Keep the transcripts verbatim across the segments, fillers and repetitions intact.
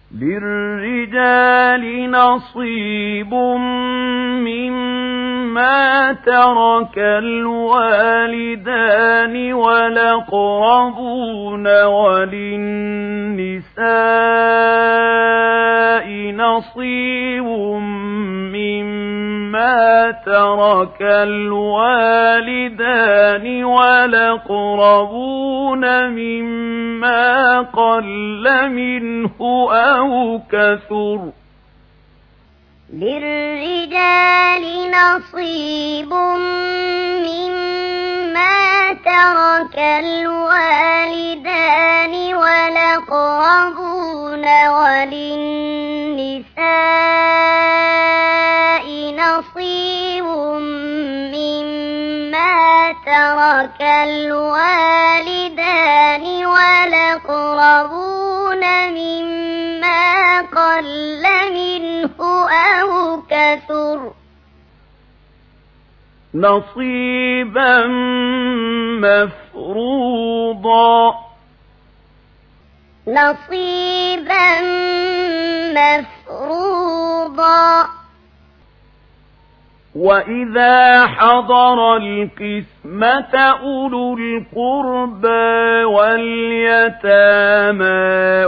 للرجال نصيب مما ترك الوالدان والأقربون وللنساء نصيب مما ترك الوالدان والأقربون مما قل منه أو كثر. للرجال نصيب مما ترك الوالدان والأقربون وللنساء نصيب مما ترك الوالدان والأقربون مما قل منه أو كثر. نصيبا مفروضا. نصيبا مفروضا. وإذا حضر القسمة أولو القربى واليتامى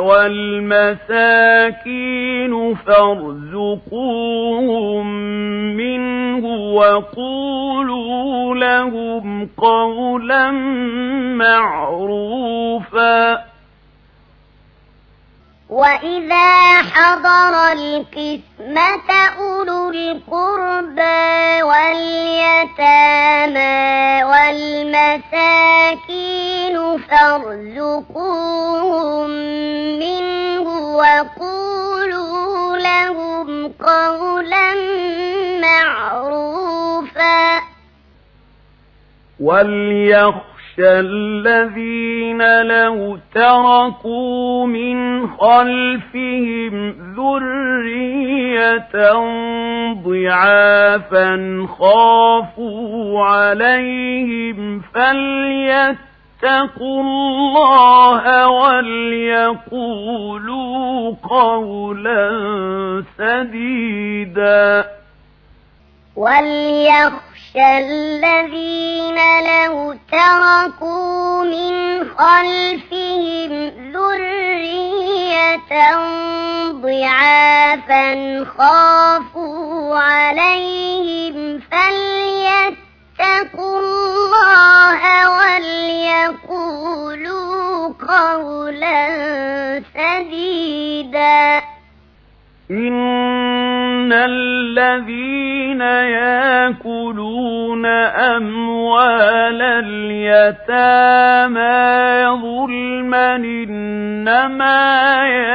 والمساكين فارزقوهم منه وقولوا لهم قولا معروفا. وإذا حضر القسمة أولو القربى واليتامى والمساكين فارزقوهم منه وقولوا لهم قولا معروفا. وليخشى الذين لو تركوا من خلفهم ذرية ضعافا خافوا عليهم فليتقوا الله وليقولوا قولا سديدا. وليخشى الذين لو تركوا من خلفهم ذرية ضعافا خافوا عليهم فليتقوا الله وليقولوا قولا سديدا. إن الذين يأكلون أموال اليتامى ظلما إنما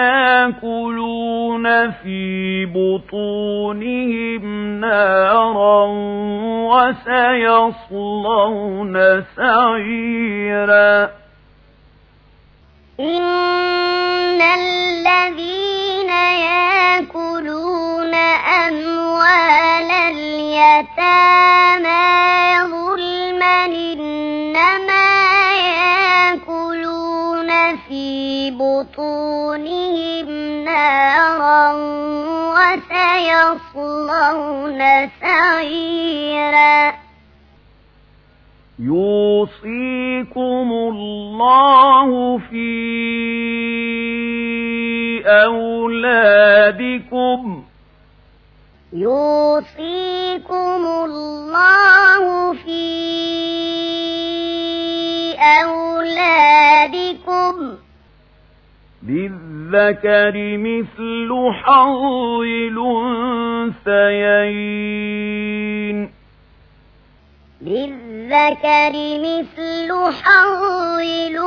يأكلون في بطونهم نارا وسيصلون سعيرا. إن الذين يأكلون أموال اليتامى ظلما إنما يأكلون في بطونهم نارا وسيصلون سعيرا. يوصيكم الله في أولادكم. يوصيكم الله في أولادكم. للذكر مثل حظ الأنثيين. للذكر مثل حظ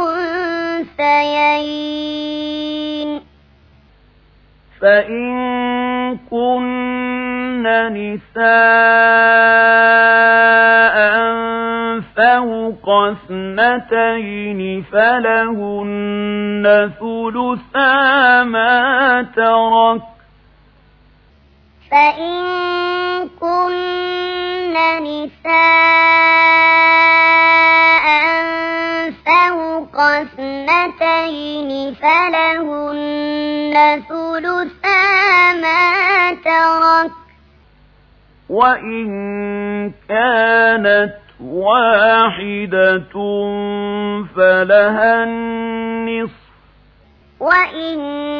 الأنثيين. فإن كن نساء فوق اثنتين فلهن ثلثا ما ترك. فإن كن نساء فوق اثنتين فلهن ثلثا ثلثا ما ترك وإن كانت واحدة فلها النصف وإن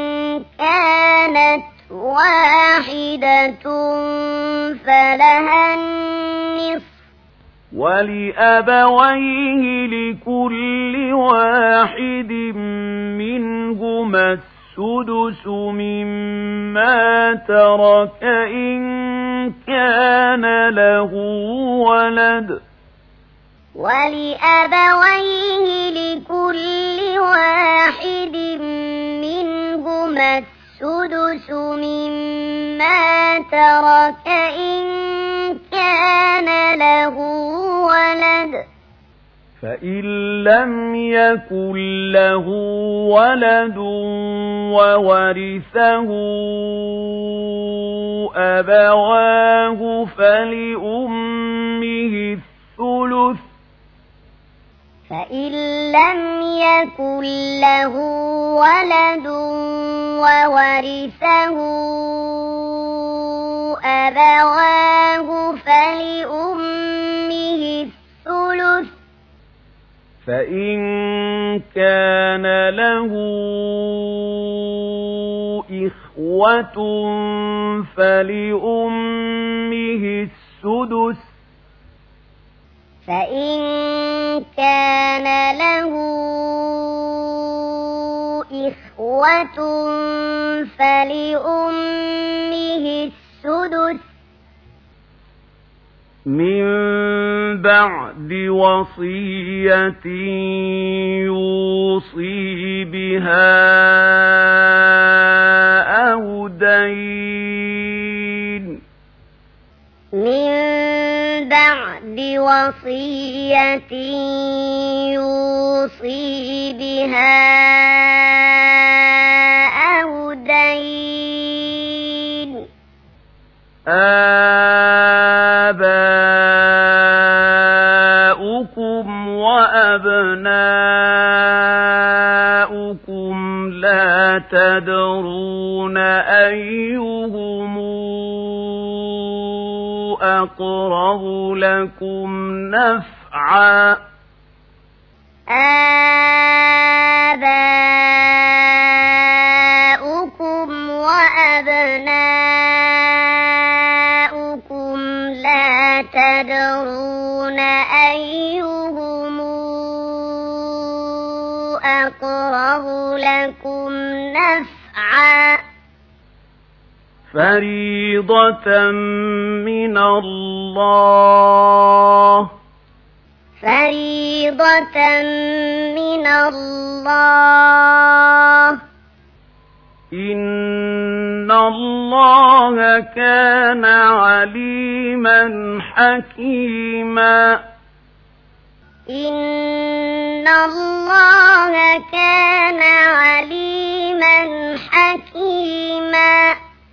كانت واحدة فلها النصف ولأبويه لكل واحد منهما السدس مما ترك إن كان له ولد ولأبويه لكل واحد منهما السدس مما ترك إن كان له ولد فإن لم يكن له ولد وورثه أبواه فلأمه الثلث فإن لم يكن له ولد وورثه أبواه فلأمه الثلث فإن كان له إخوة فلأمه السدس فإن كان له إخوة فلأمه السدس من بعد وصية يوصي بها أو دين من بعد وصية يوصي بها أو دين آباؤكم وأبناؤكم لا تدرون أيهم أقرب لكم نفعا آباؤكم وأبناؤكم لا تدرون أيهم أقرب لكم نفعا فريضة من الله فريضة من الله إن الله كان عليما حكيما إن الله كان عليما